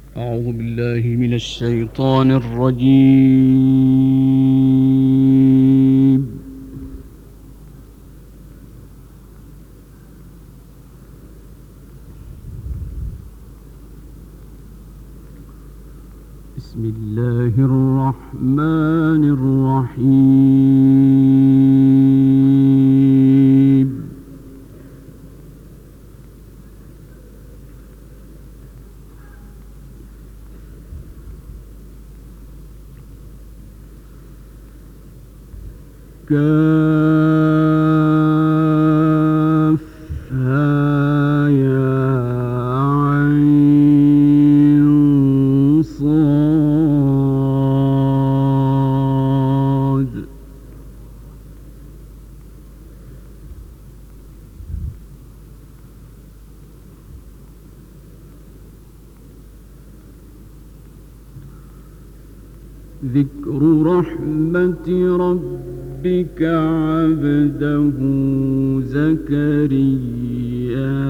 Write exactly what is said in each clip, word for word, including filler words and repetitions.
أعوذ بالله من الشيطان الرجيم. بسم الله الرحمن الرحيم. كافها يا عين صاد. ذكر رحمة ربك عبده زكريا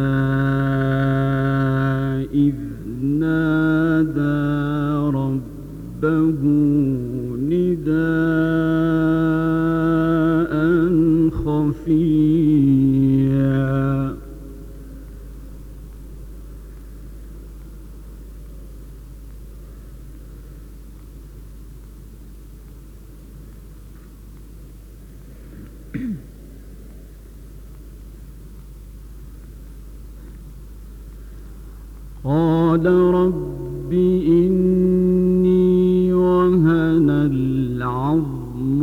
إذ نادى ربه نداء خفيا. قال رب إني وهن العظم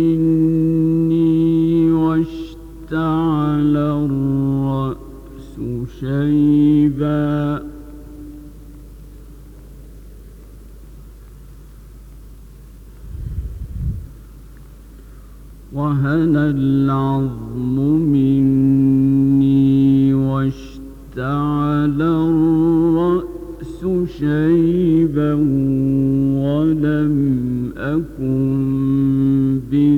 مني واشتعل الرأس شيبا وهن العظم مني واشتعل الرأس شيبا ولم أكن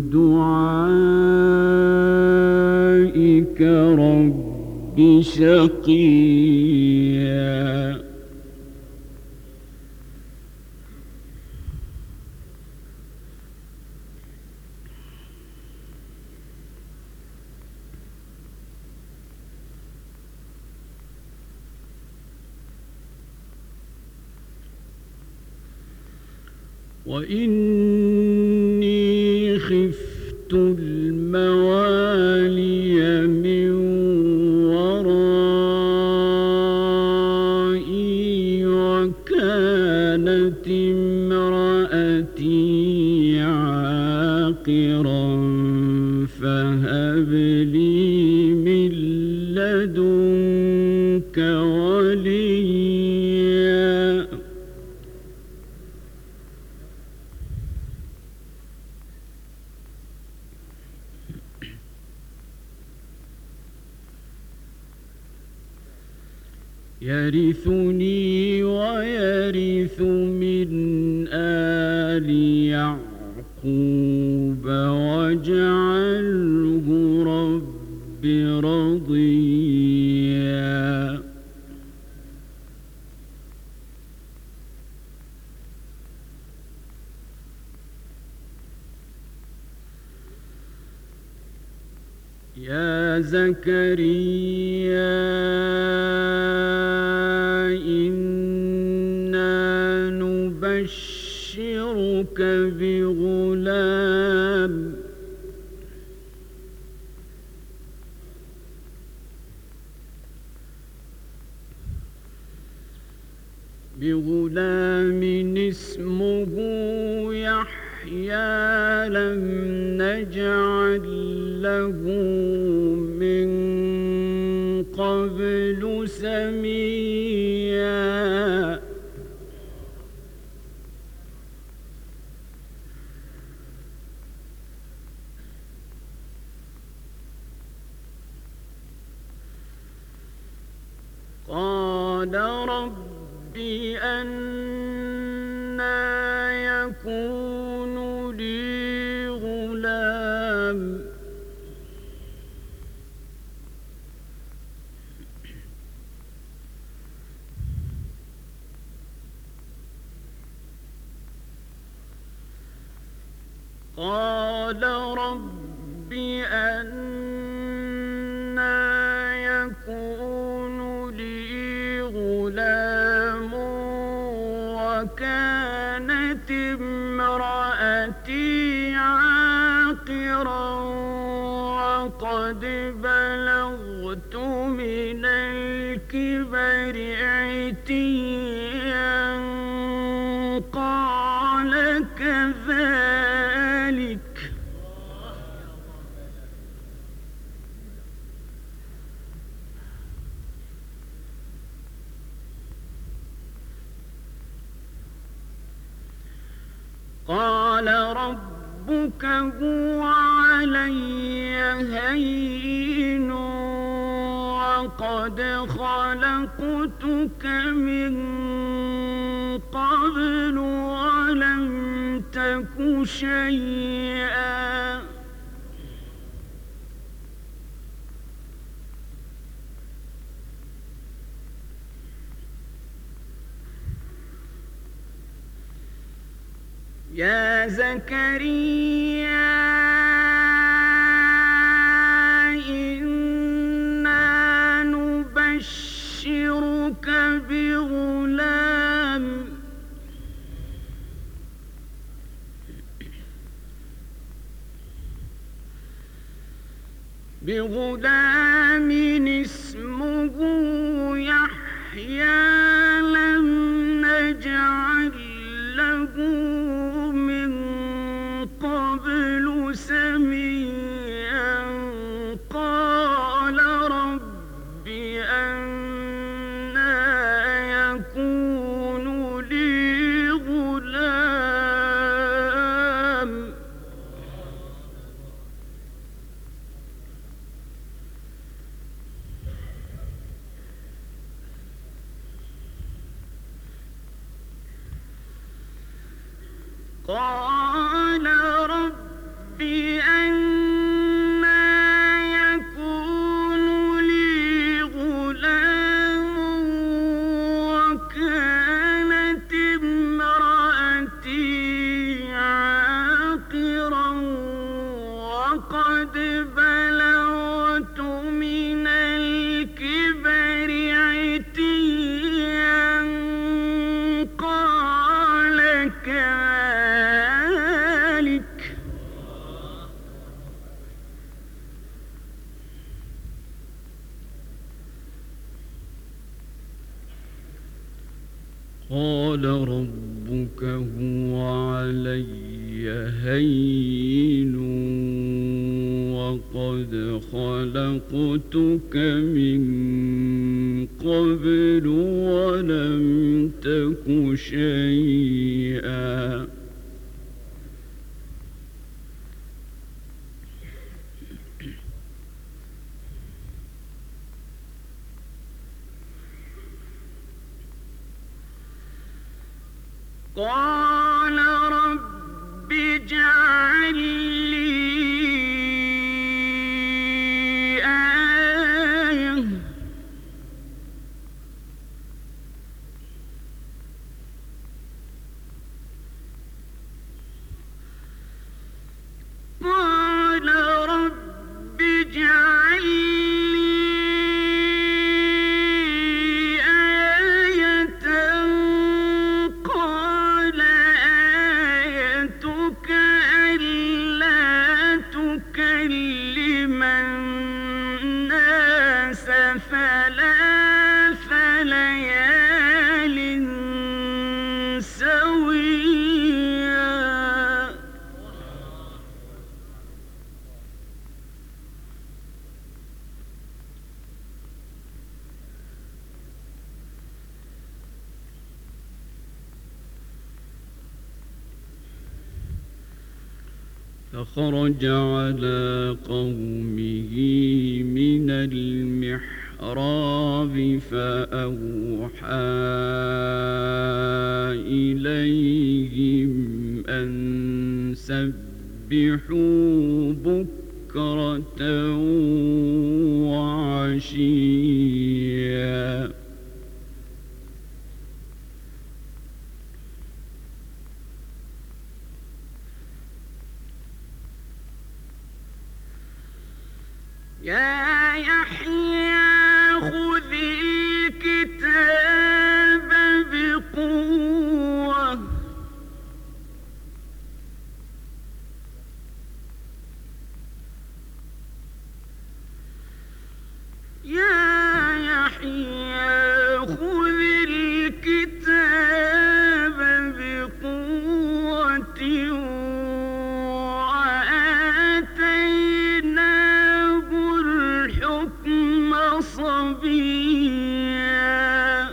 بدعائك رب شقيا. وإني خفت الموالي من ورائي وكانت امرأتي عاقرا فهب لي من لدنك وليا. يرثني ويرث من آل يعقوب واجعله رب رضيا. يا زكريا إنا نبشرك بغلام بغلام اسمه يحيى لم نجعل له من قبل سميا. قال رب أنى يكون لي غلام قال رب أنى يكون لي غلام وكانت امرأتي عاقرا وقد بلغت من الكبر عتيا قال كذلك قال ربك هو علي هين وقد خلقتك من قبل ولم تك شيئا يا زكريا إنا نبشرك بغلام بغلام اسمه يحيى لم نجعل له من قبل سميا قال رب أنى يكون لي غلام قال رب أنى يكون لي غلام وكانت امرأتي عاقرا وقد بلغت من الكبر عتيا قال كذلك قال ربك هو علي هين وقد خلقتك من قبل ولم تك شيئا قال رب اجعل لي آية قال رب اجعل ثلاث ليال سويا فخرج على قومه من المحراب فأوحى إليهم أن سبحوا بكرة وعشيا يا يحيى خذ الكتاب بقوة يا يحيى خذ الكتاب بقوة وآتيناه الحكم صبيا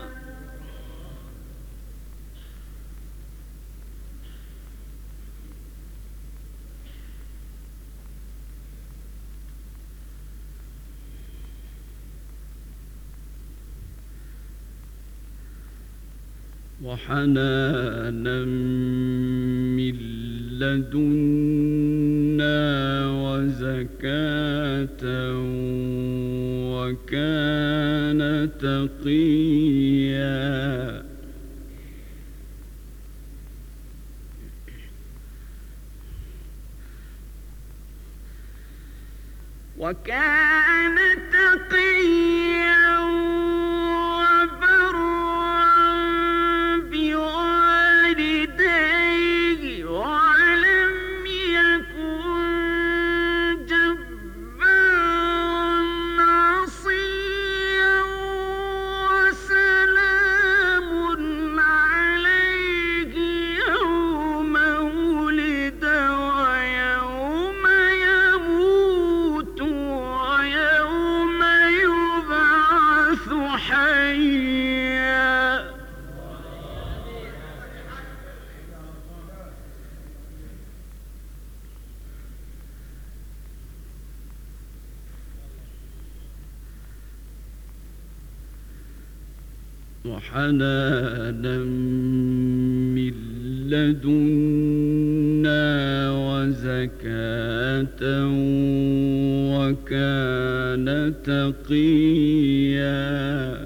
وحنانا من لدنا وزكاة وكان تقيا وكان تقيا وحنانا من لدنا وزكاة وكان تقيا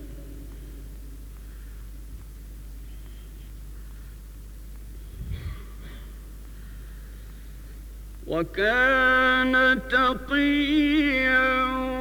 وكان تقيا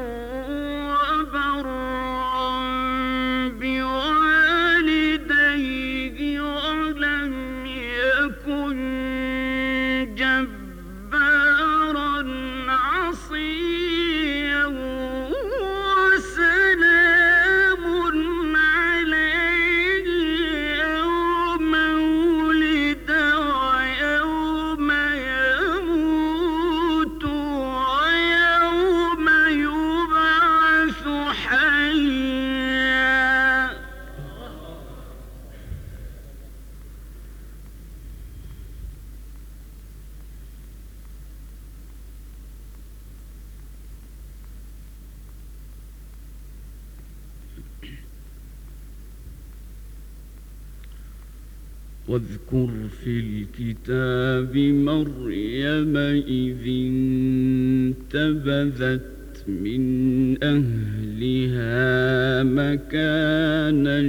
واذكر في الكتاب مريم إذ انتبذت من أهلها مكانا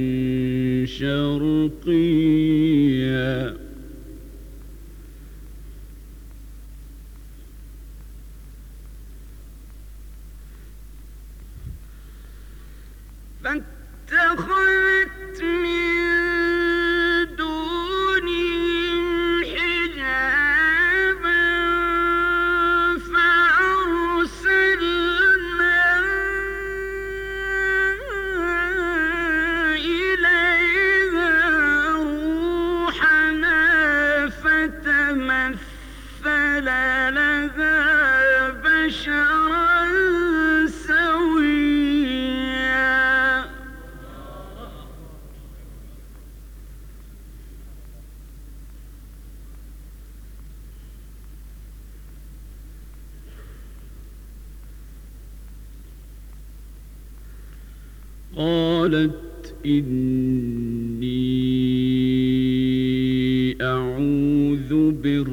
شرقيا فاتخذت من قالت إني أعوذ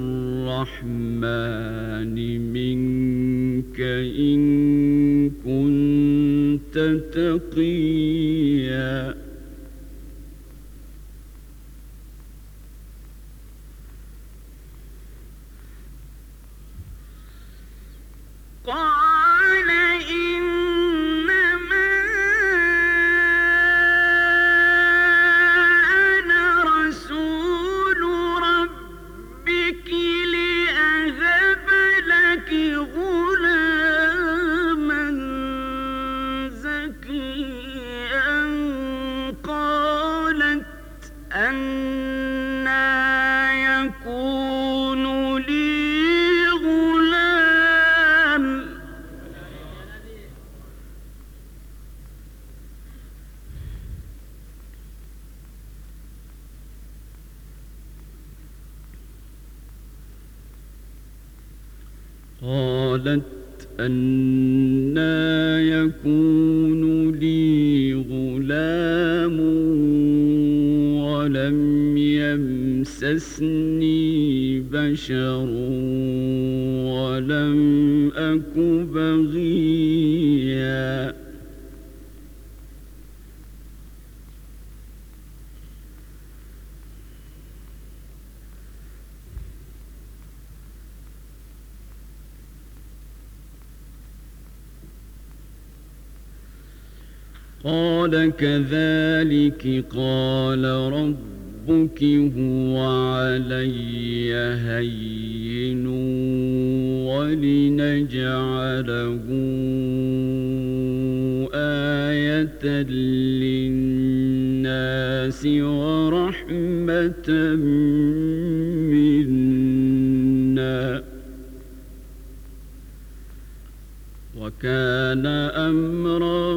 بالرحمن منك إن كنت تقيا قال قالت أنى يكون لي غلام ولم يمسسني بشر ولم أك بغيا قال كذلك قال ربك هو علي هين ولنجعله آية للناس ورحمة منا وكان أمرا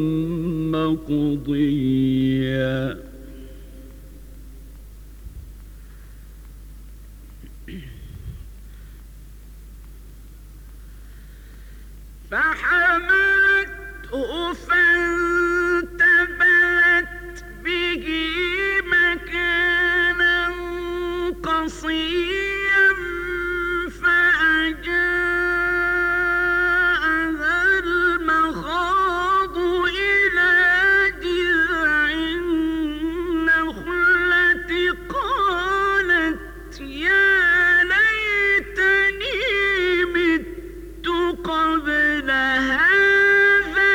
مقضيا فحملته فانتبذت به مكانا قصيا فأجاءها المخاض إلى جذع النخلة قالت يا ليتني مت قبل هذا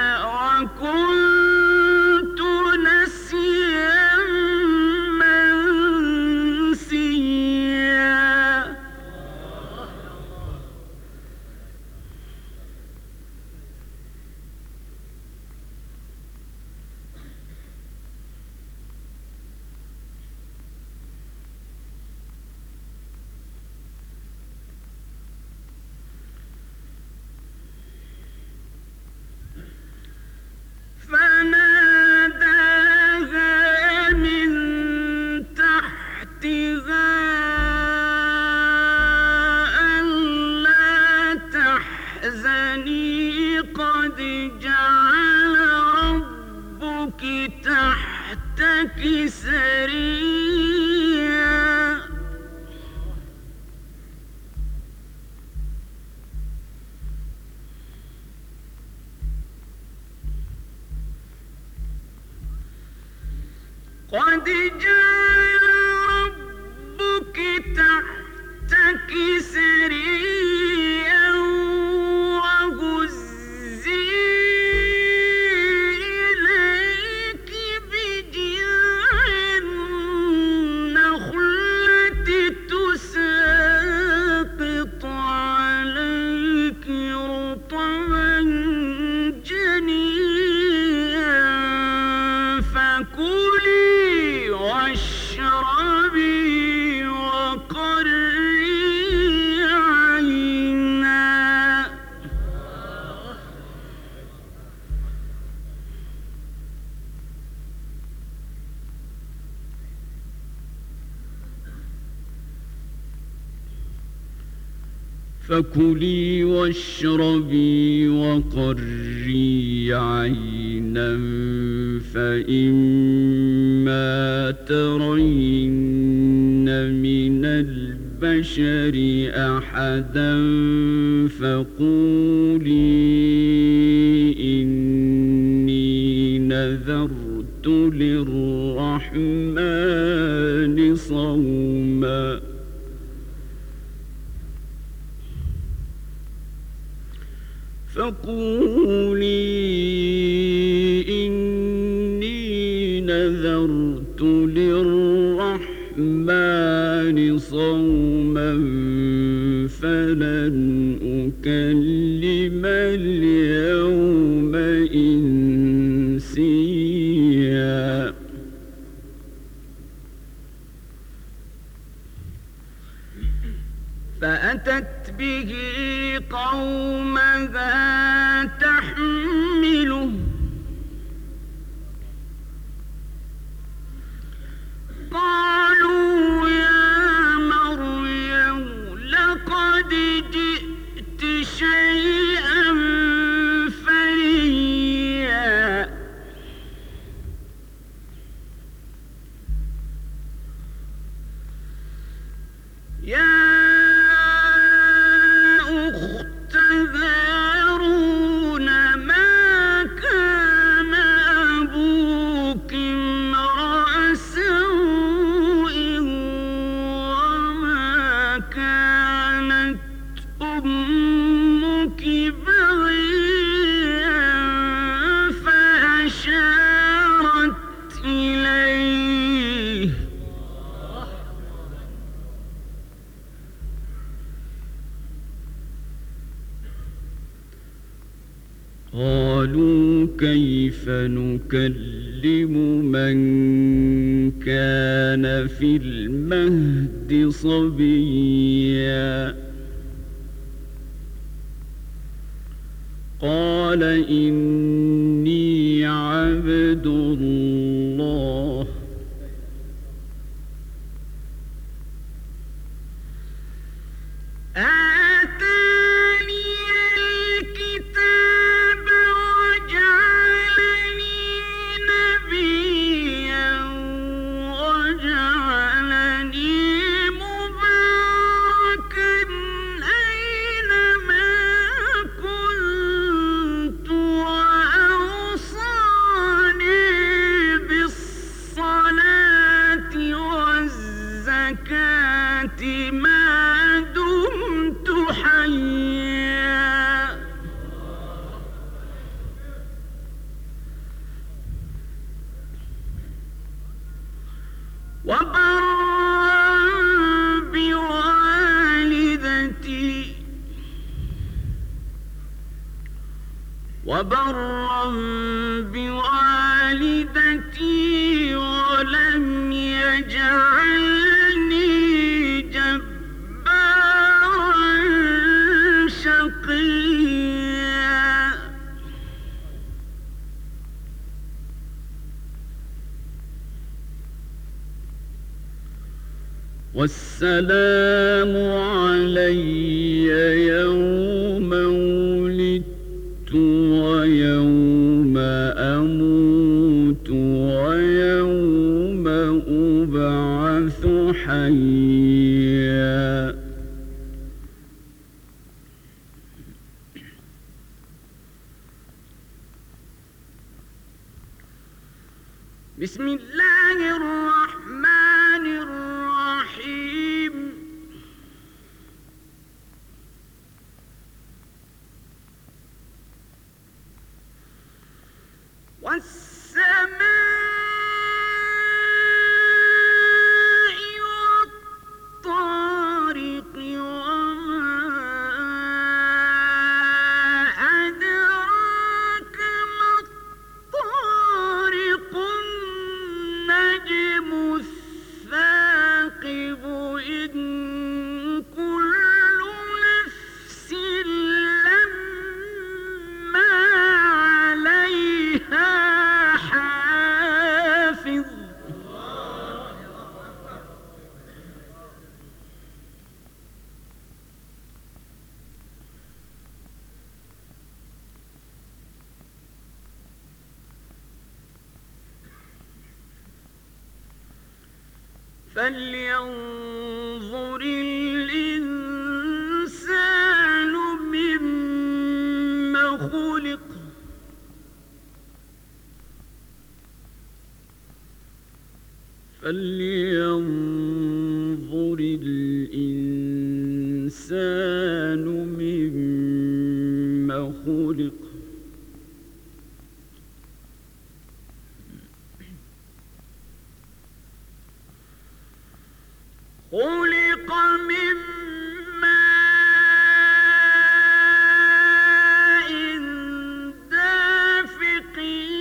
وكنت نسيا منسيا فناداها من تحتها ألا تحزني قد جعل ربك تحتك سريا قد جعل ربك تحتك سريا وهزي إليك بجذع النخلة تساقط عليك رطبا جنيا فكلي واشربي وقري عينا فكلي واشربي وقري عينا فإما ترين من البشر أحدا فقولي إني نذرت للرحمن صوما فقولي إني نذرت للرحمن صوما فلن أكلم اليوم إنسيا فأتت به قومها تحمله قالوا يا مريم لقد جئت يا أخت هارون ما كان أبوك امرأ سوء وما كانت أمك بغيا فأشارت إليه قالوا كيف نكلم من كان في المهد صبيا قال إني عبد الله آتاني الكتاب وجعلني نبيا وجعلني مباركا أينما كنت وأوصاني بالصلاة والزكاة ما دمت حيا وبرا بوالدتي وبرا بوالدتي ولم يجعلني جبارا شقيا والسلام علي يوم ولدت ويوم أموت ويوم أبعث حيا بسم الله الرحمن الرحيم والسماء والطارق وما أدراك ما الطارق النجم الثاقب إن كل نفس لما عليها حافظ فلينظر الإنسان مما خلق فلينظر الإنسان مما خلق خلق من ماء دافق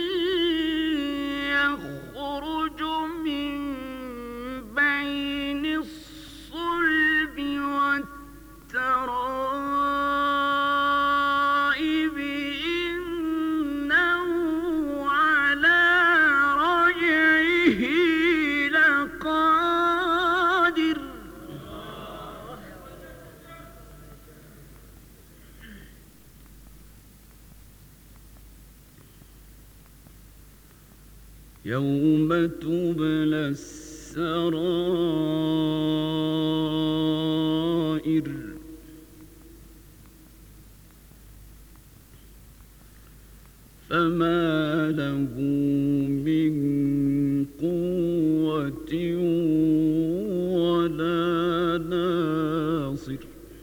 يخرج من بين الصلب والترائب إنه على رجعه لقادر يوم تبلى السرائر فما له من قوة ولا ناصر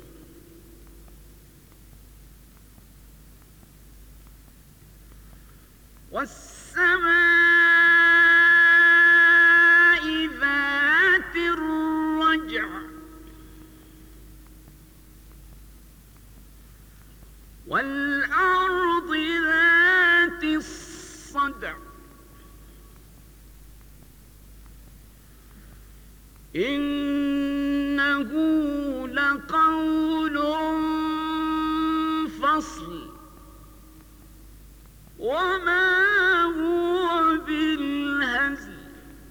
والسماء ذات الرجع والأرض ذات الصدع إنه لقول فصل وما هو بالهزل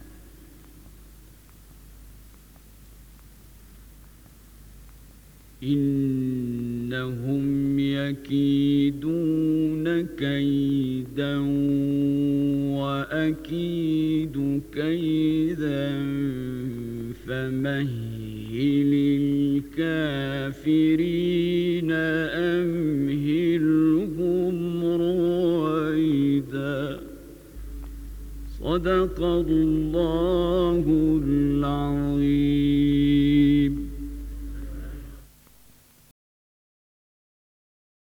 إنهم يكيدون كيدا وأكيد كيدا فمهل الكافرين أمهلهم رويدا صدق الله العظيم.